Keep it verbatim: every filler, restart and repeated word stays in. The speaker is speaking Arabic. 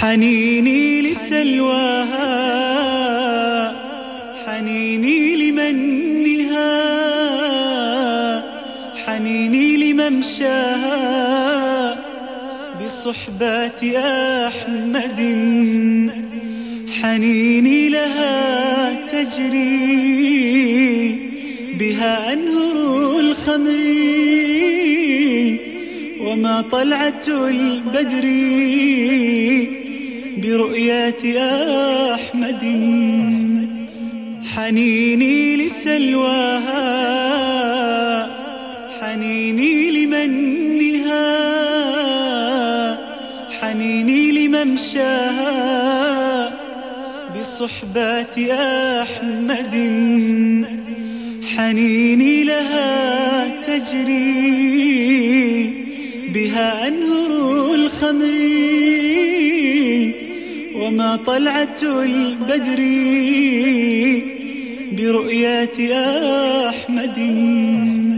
حنيني لسلواها، حنيني لمنها، حنيني لممشاها بصحبات أحمد، حنيني لها تجري بها أنهر الخمر، وما طلعة البدر برؤيات أحمد. حنيني لسلواها، حنيني لمنها، حنيني لممشاها بصحبات أحمد، حنيني لها تجري بها أنهر الخمر، وما طلعة البدر برؤيات أحمد.